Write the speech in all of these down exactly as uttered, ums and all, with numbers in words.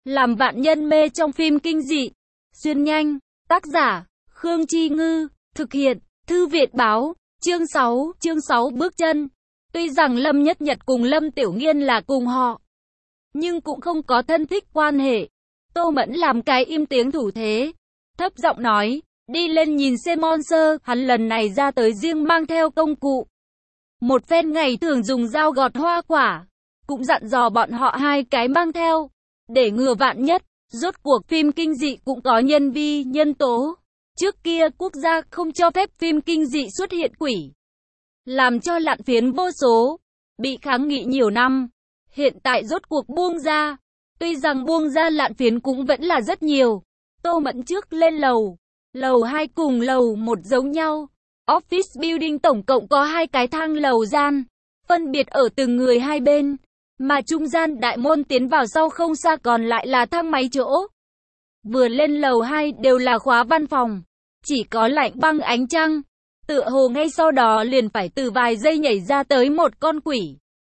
Làm vạn nhân mê trong phim kinh dị. Xuyên nhanh. Tác giả, Khương Chi Ngư. Thực hiện, Thư viện Báo. Chương sáu, chương sáu bước chân. Tuy rằng Lâm Nhất Nhật cùng Lâm Tiểu Nghiên là cùng họ, nhưng cũng không có thân thích quan hệ. Tô Mẫn làm cái im tiếng thủ thế, thấp giọng nói, đi lên nhìn xem Monster, hắn lần này ra tới riêng mang theo công cụ. Một phen ngày thường dùng dao gọt hoa quả, cũng dặn dò bọn họ hai cái mang theo, để ngừa vạn nhất. Rốt cuộc phim kinh dị cũng có nhân vi, nhân tố. Trước kia quốc gia không cho phép phim kinh dị xuất hiện quỷ, làm cho lạn phiến vô số, bị kháng nghị nhiều năm. Hiện tại rốt cuộc buông ra. Tuy rằng buông ra lạn phiến cũng vẫn là rất nhiều. Tô Mẫn trước lên lầu. Lầu hai cùng lầu một giống nhau. Office building tổng cộng có hai cái thang lầu gian, phân biệt ở từng người hai bên. Mà trung gian đại môn tiến vào sau không xa còn lại là thang máy chỗ. Vừa lên lầu hai đều là khóa văn phòng. Chỉ có lạnh băng ánh trăng. Tựa hồ ngay sau đó liền phải từ vài giây nhảy ra tới một con quỷ.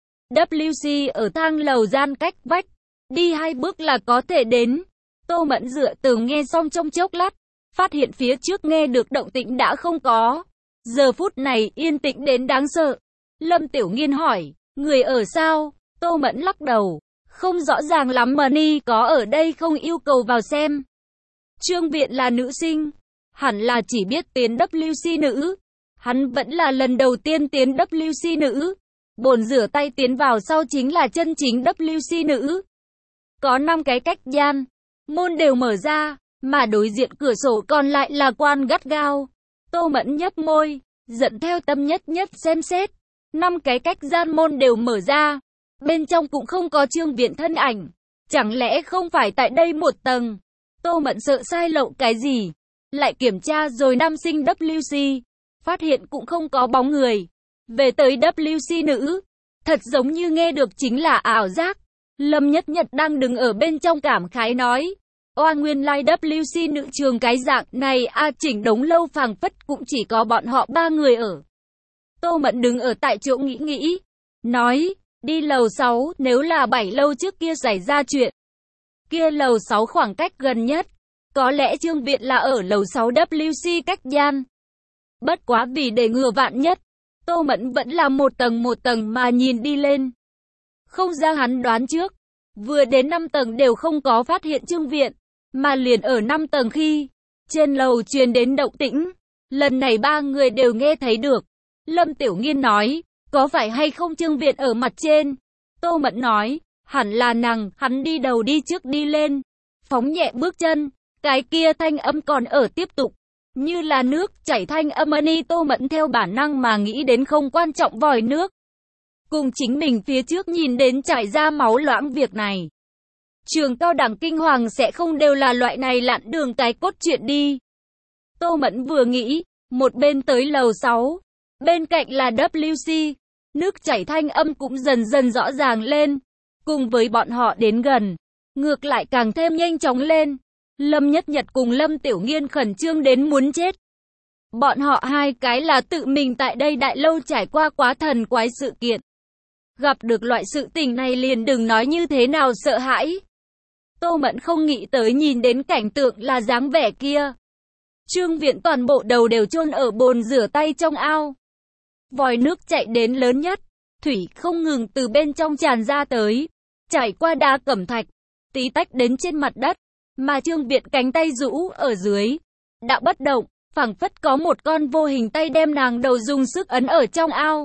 vê kép xê ở thang lầu gian cách vách, đi hai bước là có thể đến. Tô Mẫn dựa tường nghe xong trong chốc lát, phát hiện phía trước nghe được động tĩnh đã không có. Giờ phút này yên tĩnh đến đáng sợ. Lâm Tiểu Nghiên hỏi, người ở sao? Tô Mẫn lắc đầu, không rõ ràng lắm. Mani có ở đây không, yêu cầu vào xem. Trương Viện là nữ sinh, hẳn là chỉ biết tiến vê kép xê nữ. Hắn vẫn là lần đầu tiên tiến vê kép xê nữ. Bồn rửa tay tiến vào sau chính là chân chính vê kép xê nữ. Có năm cái cách gian, môn đều mở ra, mà đối diện cửa sổ còn lại là quan gắt gao. Tô Mẫn nhấp môi, dẫn theo Tâm Nhất Nhất xem xét. Năm cái cách gian môn đều mở ra, bên trong cũng không có Trương Viện thân ảnh. Chẳng lẽ không phải tại đây một tầng? Tô Mẫn sợ sai lậu cái gì, lại kiểm tra rồi nam sinh vê kép xê, phát hiện cũng không có bóng người. Về tới vê kép xê nữ, thật giống như nghe được chính là ảo giác. Lâm Nhất Nhật đang đứng ở bên trong cảm khái nói, oa nguyên lai like vê kép xê nữ trường cái dạng này a à, chỉnh đống lâu phảng phất cũng chỉ có bọn họ ba người ở. Tô Mẫn đứng ở tại chỗ nghĩ nghĩ, nói, đi lầu sáu, nếu là bảy lâu trước kia xảy ra chuyện. Kia lầu sáu khoảng cách gần nhất, có lẽ Trương Viện là ở lầu sáu vê kép xê cách gian. Bất quá vì để ngừa vạn nhất, Tô Mẫn vẫn là một tầng một tầng mà nhìn đi lên. Không ra hắn đoán trước, vừa đến năm tầng đều không có phát hiện Trương Viện, mà liền ở năm tầng khi trên lầu truyền đến động tĩnh, lần này ba người đều nghe thấy được. Lâm Tiểu Nghiên nói, có phải hay không Trương Viện ở mặt trên? Tô Mẫn nói, hẳn là nàng. Hắn đi đầu đi trước đi lên, phóng nhẹ bước chân, cái kia thanh âm còn ở tiếp tục, như là nước chảy thanh âm. Ani Tô Mẫn theo bản năng mà nghĩ đến không quan trọng vòi nước, cùng chính mình phía trước nhìn đến chảy ra máu loãng việc này. Trường cao đẳng kinh hoàng sẽ không đều là loại này lạn đường cái cốt truyện đi. Tô Mẫn vừa nghĩ, một bên tới lầu sáu, bên cạnh là vê kép xê, nước chảy thanh âm cũng dần dần rõ ràng lên. Cùng với bọn họ đến gần, ngược lại càng thêm nhanh chóng lên. Lâm Nhất Nhật cùng Lâm Tiểu Nghiên khẩn trương đến muốn chết. Bọn họ hai cái là tự mình tại đây đại lâu trải qua quá thần quái sự kiện. Gặp được loại sự tình này liền đừng nói như thế nào sợ hãi. Tô Mẫn không nghĩ tới nhìn đến cảnh tượng là dáng vẻ kia. Trương Viện toàn bộ đầu đều chôn ở bồn rửa tay trong ao. Vòi nước chạy đến lớn nhất, thủy không ngừng từ bên trong tràn ra tới, chảy qua đá cẩm thạch, tí tách đến trên mặt đất. Mà Trương Viện cánh tay rũ ở dưới, đã bất động, phảng phất có một con vô hình tay đem nàng đầu dùng sức ấn ở trong ao.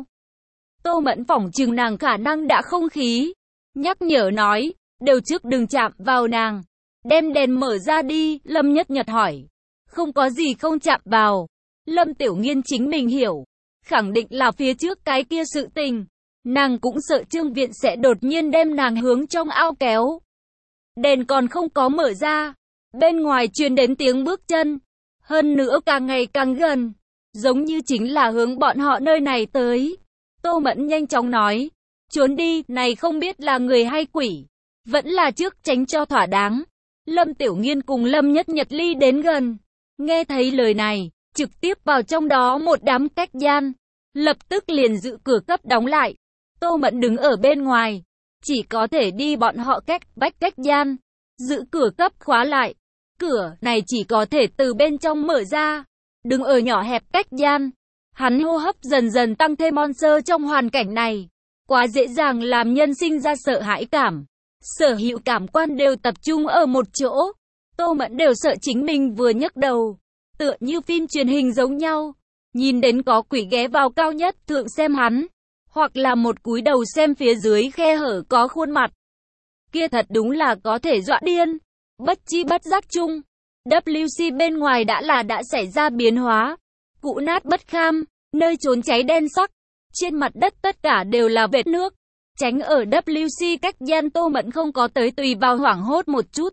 Tô Mẫn phỏng chừng nàng khả năng đã không khí, nhắc nhở nói, đều trước đừng chạm vào nàng, đem đèn mở ra đi. Lâm Nhất Nhật hỏi, không có gì không chạm vào. Lâm Tiểu Nghiên chính mình hiểu, khẳng định là phía trước cái kia sự tình. Nàng cũng sợ Trương Viện sẽ đột nhiên đem nàng hướng trong ao kéo. Đèn còn không có mở ra, bên ngoài truyền đến tiếng bước chân, hơn nữa càng ngày càng gần, giống như chính là hướng bọn họ nơi này tới. Tô Mẫn nhanh chóng nói, trốn đi, này không biết là người hay quỷ, vẫn là trước tránh cho thỏa đáng. Lâm Tiểu Nghiên cùng Lâm Nhất Nhật ly đến gần, nghe thấy lời này, trực tiếp vào trong đó một đám cách gian, lập tức liền giữ cửa cấp đóng lại. Tô Mẫn đứng ở bên ngoài, chỉ có thể đi bọn họ cách vách cách gian. giữ cửa cấp khóa lại. Cửa này chỉ có thể từ bên trong mở ra, đừng ở nhỏ hẹp cách gian. Hắn hô hấp dần dần tăng thêm monster trong hoàn cảnh này. Quá dễ dàng làm nhân sinh ra sợ hãi cảm. Sở hữu cảm quan đều tập trung ở một chỗ. Tô Mẫn đều sợ chính mình vừa nhấc đầu. Tựa như phim truyền hình giống nhau. Nhìn đến có quỷ ghé vào cao nhất thượng xem hắn. Hoặc là một cúi đầu xem phía dưới khe hở có khuôn mặt. Kia thật đúng là có thể dọa điên. Bất chi bất giác chung. vê kép bên ngoài đã là đã xảy ra biến hóa. Cũ nát bất kham, nơi trốn cháy đen sắc. Trên mặt đất tất cả đều là vệt nước. Tránh ở vê kép cách gian Tô Mẫn không có tới tùy vào hoảng hốt một chút.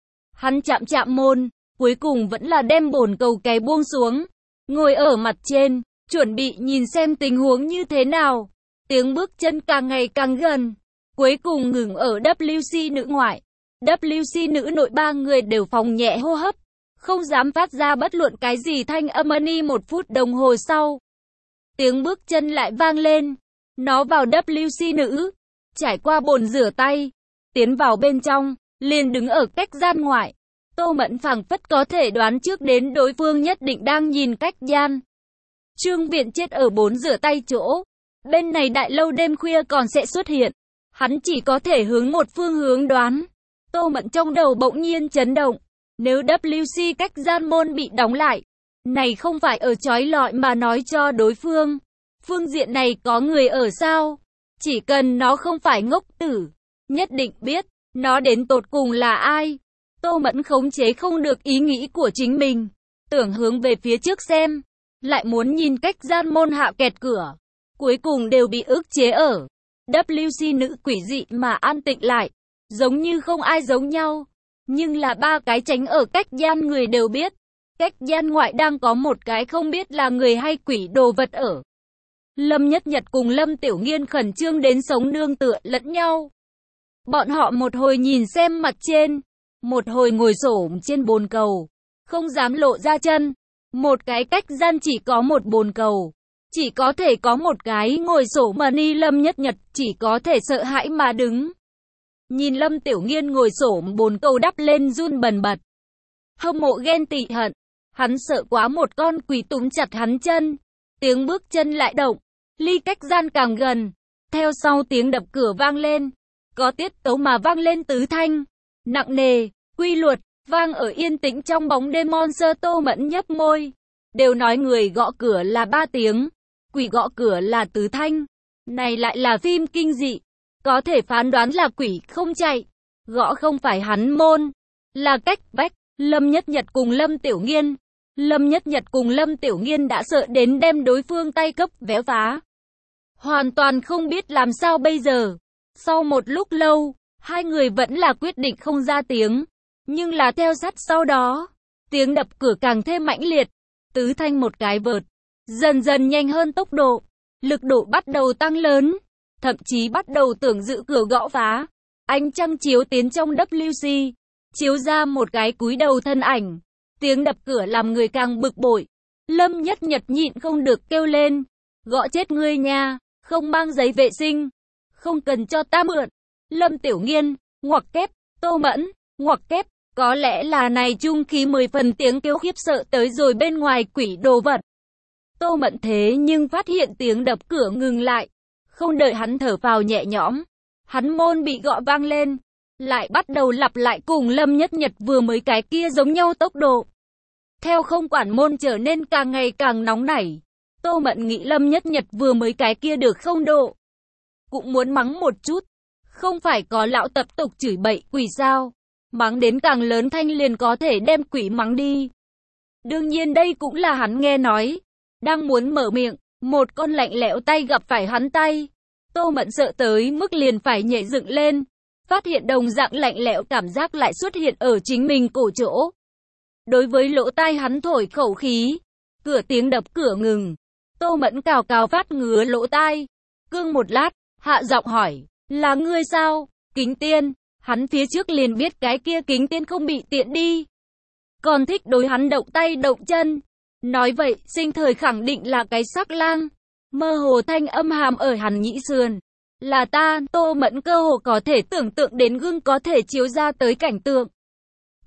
Hắn chạm chạm môn, cuối cùng vẫn là đem bồn cầu cái buông xuống. Ngồi ở mặt trên, chuẩn bị nhìn xem tình huống như thế nào. Tiếng bước chân càng ngày càng gần. Cuối cùng ngừng ở vê kép nữ ngoại. vê kép nữ nội ba người đều phòng nhẹ hô hấp. Không dám phát ra bất luận cái gì thanh âm ni một phút đồng hồ sau. Tiếng bước chân lại vang lên. Nó vào vê kép nữ. Trải qua bồn rửa tay. Tiến vào bên trong. Liền đứng ở cách gian ngoại. Tô Mẫn phảng phất có thể đoán trước đến đối phương nhất định đang nhìn cách gian. Trương Viện chết ở bồn rửa tay chỗ. Bên này đại lâu đêm khuya còn sẽ xuất hiện. Hắn chỉ có thể hướng một phương hướng đoán. Tô Mẫn trong đầu bỗng nhiên chấn động. Nếu vê kép cách gian môn bị đóng lại. Này không phải ở chói lọi mà nói cho đối phương. Phương diện này có người ở sao? Chỉ cần nó không phải ngốc tử. Nhất định biết. Nó đến tột cùng là ai? Tô Mẫn khống chế không được ý nghĩ của chính mình. Tưởng hướng về phía trước xem. Lại muốn nhìn cách gian môn hạ kẹt cửa. Cuối cùng đều bị ức chế ở. vê kép nữ quỷ dị mà an tịnh lại. Giống như không ai giống nhau. Nhưng là ba cái tránh ở cách gian người đều biết. Cách gian ngoại đang có một cái không biết là người hay quỷ đồ vật ở. Lâm Nhất Nhật cùng Lâm Tiểu Nghiên khẩn trương đến sống nương tựa lẫn nhau. Bọn họ một hồi nhìn xem mặt trên. Một hồi ngồi xổm trên bồn cầu. Không dám lộ ra chân. Một cái cách gian chỉ có một bồn cầu. Chỉ có thể có một cái ngồi xổm mà ni Lâm Nhất Nhật chỉ có thể sợ hãi mà đứng. Nhìn Lâm Tiểu Nghiên ngồi xổm bồn cầu đắp lên run bần bật. Hâm mộ ghen tị hận. Hắn sợ quá một con quỷ túm chặt hắn chân. Tiếng bước chân lại động. Ly cách gian càng gần. Theo sau tiếng đập cửa vang lên. Có tiết tấu mà vang lên tứ thanh. Nặng nề, quy luật, vang ở yên tĩnh trong bóng đêm. Monster Tô Mẫn nhấp môi. Đều nói người gõ cửa là ba tiếng. Quỷ gõ cửa là tứ thanh. Này lại là phim kinh dị. Có thể phán đoán là quỷ không chạy. Gõ không phải hắn môn. Là cách vách. Lâm Nhất Nhật cùng Lâm Tiểu Nghiên. Lâm Nhất Nhật cùng Lâm Tiểu Nghiên đã sợ đến đem đối phương tay cấp véo phá. Hoàn toàn không biết làm sao bây giờ. Sau một lúc lâu, hai người vẫn là quyết định không ra tiếng. Nhưng là theo sát sau đó, tiếng đập cửa càng thêm mãnh liệt. Tứ thanh một cái vợt. Dần dần nhanh hơn tốc độ. Lực độ bắt đầu tăng lớn. Thậm chí bắt đầu tưởng giữ cửa gõ phá. Ánh trăng chiếu tiến trong vê kép. Chiếu ra một cái cúi đầu thân ảnh. Tiếng đập cửa làm người càng bực bội. Lâm Nhất Nhật nhịn không được kêu lên. Gõ chết ngươi nha. Không mang giấy vệ sinh. Không cần cho ta mượn. Lâm Tiểu Nghiên. Ngoặc kép. Tô Mẫn. Ngoặc kép. Có lẽ là này trung khí mười phần tiếng kêu khiếp sợ tới rồi bên ngoài quỷ đồ vật. Tô Mẫn thế nhưng phát hiện tiếng đập cửa ngừng lại. Không đợi hắn thở phào nhẹ nhõm. Hắn môn bị gõ vang lên. Lại bắt đầu lặp lại cùng Lâm Nhất Nhật vừa mới cái kia giống nhau tốc độ. Theo không quản môn trở nên càng ngày càng nóng nảy. Tô Mẫn nghĩ Lâm Nhất Nhật vừa mới cái kia được không độ. Cũng muốn mắng một chút. Không phải có lão tập tục chửi bậy quỷ sao. Mắng đến càng lớn thanh liền có thể đem quỷ mắng đi. Đương nhiên đây cũng là hắn nghe nói. Đang muốn mở miệng. Một con lạnh lẽo tay gặp phải hắn tay. Tô Mẫn sợ tới mức liền phải nhảy dựng lên. Phát hiện đồng dạng lạnh lẽo cảm giác lại xuất hiện ở chính mình cổ chỗ. Đối với lỗ tai hắn thổi khẩu khí. Cửa tiếng đập cửa ngừng. Tô Mẫn cào cào phát ngứa lỗ tai. Cương một lát, hạ giọng hỏi. Là ngươi sao? Kính Tiên. Hắn phía trước liền biết cái kia Kính Tiên không bị tiện đi. Còn thích đối hắn động tay động chân. Nói vậy, sinh thời khẳng định là cái sắc lang. Mơ hồ thanh âm hàm ở hắn nhĩ sườn. Là ta. Tô Mẫn cơ hồ có thể tưởng tượng đến gương có thể chiếu ra tới cảnh tượng.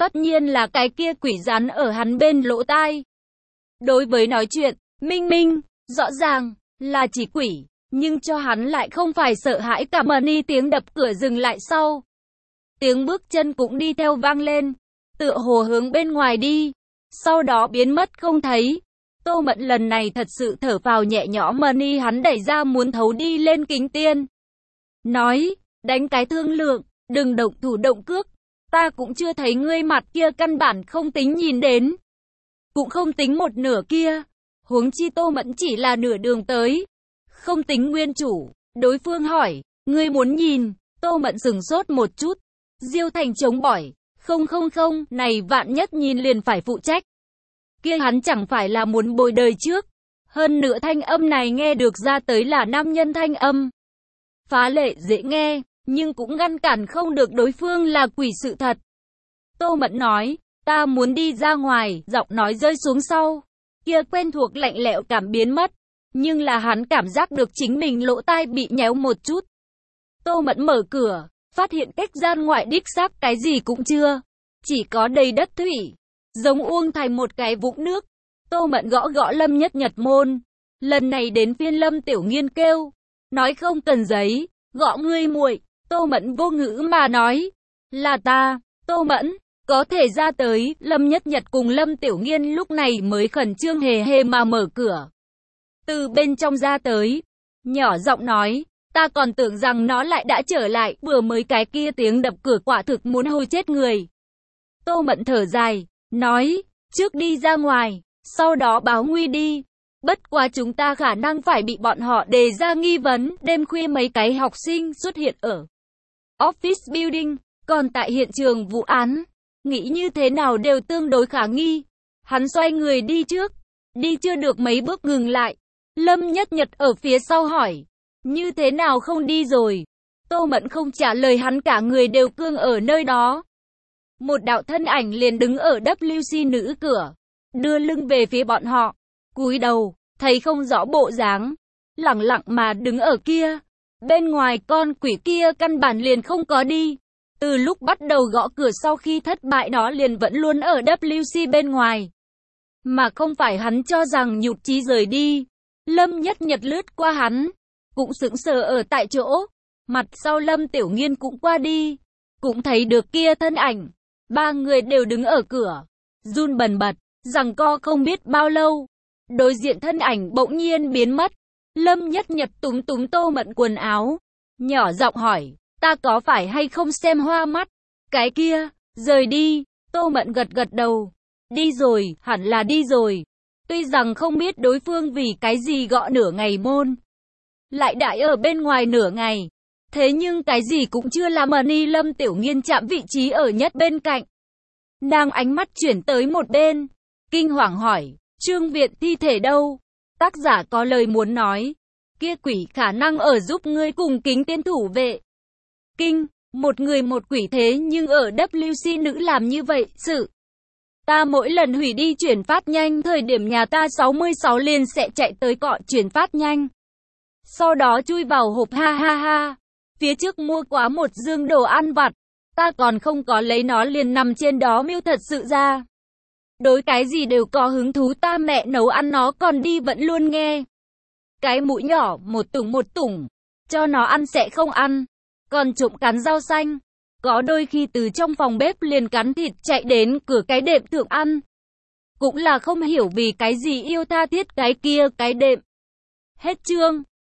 Tất nhiên là cái kia quỷ rắn ở hắn bên lỗ tai. Đối với nói chuyện, minh minh, rõ ràng, là chỉ quỷ, nhưng cho hắn lại không phải sợ hãi cả. Money tiếng đập cửa dừng lại sau. Tiếng bước chân cũng đi theo vang lên, tựa hồ hướng bên ngoài đi, sau đó biến mất không thấy. Tô Mẫn lần này thật sự thở phào nhẹ nhõm. Money hắn đẩy ra muốn thấu đi lên kính tiên. Nói, đánh cái thương lượng, đừng động thủ động cước. Ta cũng chưa thấy ngươi mặt kia, căn bản không tính nhìn đến. Cũng không tính một nửa kia. Huống chi Tô Mẫn chỉ là nửa đường tới. Không tính nguyên chủ. Đối phương hỏi, ngươi muốn nhìn. Tô Mẫn sửng sốt một chút. Diêu Thành chống bỏi. Không không không, này vạn nhất nhìn liền phải phụ trách. Kia hắn chẳng phải là muốn bồi đời trước. Hơn nữa thanh âm này nghe được ra tới là nam nhân thanh âm. Phá lệ dễ nghe, nhưng cũng ngăn cản không được đối phương là quỷ sự thật. Tô Mẫn nói, ta muốn đi ra ngoài, giọng nói rơi xuống sau. Kia quen thuộc lạnh lẽo cảm biến mất. Nhưng là hắn cảm giác được chính mình lỗ tai bị nhéo một chút. Tô Mẫn mở cửa, phát hiện cách gian ngoại đích xác cái gì cũng chưa. Chỉ có đầy đất thủy, giống uông thành một cái vũng nước. Tô Mẫn gõ gõ Lâm Nhất Nhật môn. Lần này đến phiên Lâm Tiểu Nghiên kêu. Nói không cần giấy, gõ ngươi muội. Tô Mẫn vô ngữ mà nói. Là ta, Tô Mẫn, có thể ra tới. Lâm Nhất Nhật cùng Lâm Tiểu Nghiên lúc này mới khẩn trương hề hề mà mở cửa. Từ bên trong ra tới, nhỏ giọng nói. Ta còn tưởng rằng nó lại đã trở lại, vừa mới cái kia tiếng đập cửa quả thực muốn hôi chết người. Tô Mẫn thở dài, nói, trước đi ra ngoài, sau đó báo nguy đi. Bất quá chúng ta khả năng phải bị bọn họ đề ra nghi vấn. Đêm khuya mấy cái học sinh xuất hiện ở office building, còn tại hiện trường vụ án, nghĩ như thế nào đều tương đối khả nghi. Hắn xoay người đi trước, đi chưa được mấy bước ngừng lại. Lâm Nhất Nhật ở phía sau hỏi, như thế nào không đi rồi? Tô Mẫn không trả lời hắn, cả người đều cương ở nơi đó. Một đạo thân ảnh liền đứng ở vê kép xê nữ cửa, đưa lưng về phía bọn họ, cúi đầu, thấy không rõ bộ dáng, lẳng lặng mà đứng ở kia. Bên ngoài con quỷ kia căn bản liền không có đi. Từ lúc bắt đầu gõ cửa sau khi thất bại nó liền vẫn luôn ở vê kép xê bên ngoài. Mà không phải hắn cho rằng nhụt chí rời đi. Lâm Nhất Nhật lướt qua hắn, cũng sững sờ ở tại chỗ. Mặt sau Lâm Tiểu Nghiên cũng qua đi, cũng thấy được kia thân ảnh. Ba người đều đứng ở cửa, run bần bật, giằng co không biết bao lâu. Đối diện thân ảnh bỗng nhiên biến mất. Lâm Nhất Nhật túm túm Tô Mẫn quần áo, nhỏ giọng hỏi, ta có phải hay không xem hoa mắt? Cái kia, rời đi. Tô Mẫn gật gật đầu, đi rồi, hẳn là đi rồi. Tuy rằng không biết đối phương vì cái gì gõ nửa ngày môn, lại đãi ở bên ngoài nửa ngày. Thế nhưng cái gì cũng chưa làm. Money Lâm Tiểu Nghiên chạm vị trí ở nhất bên cạnh. Nàng ánh mắt chuyển tới một bên, kinh hoàng hỏi, Trương Viện thi thể đâu? Tác giả có lời muốn nói, kia quỷ khả năng ở giúp ngươi cùng Kính Tiên thủ vệ. Kinh, một người một quỷ, thế nhưng ở vê kép xê nữ làm như vậy, sự. Ta mỗi lần hủy đi chuyển phát nhanh, thời điểm nhà ta sáu mươi sáu liền sẽ chạy tới cọ chuyển phát nhanh. Sau đó chui vào hộp, ha ha ha. Phía trước mua quá một dương đồ ăn vặt, ta còn không có lấy nó liền nằm trên đó miêu. Thật sự ra, đối cái gì đều có hứng thú. Ta mẹ nấu ăn nó còn đi vẫn luôn nghe. Cái mũi nhỏ một tủng một tủng, cho nó ăn sẽ không ăn. Còn trộm cắn rau xanh, có đôi khi từ trong phòng bếp liền cắn thịt chạy đến cửa cái đệm thượng ăn. Cũng là không hiểu vì cái gì yêu tha thiết cái kia cái đệm. Hết chương.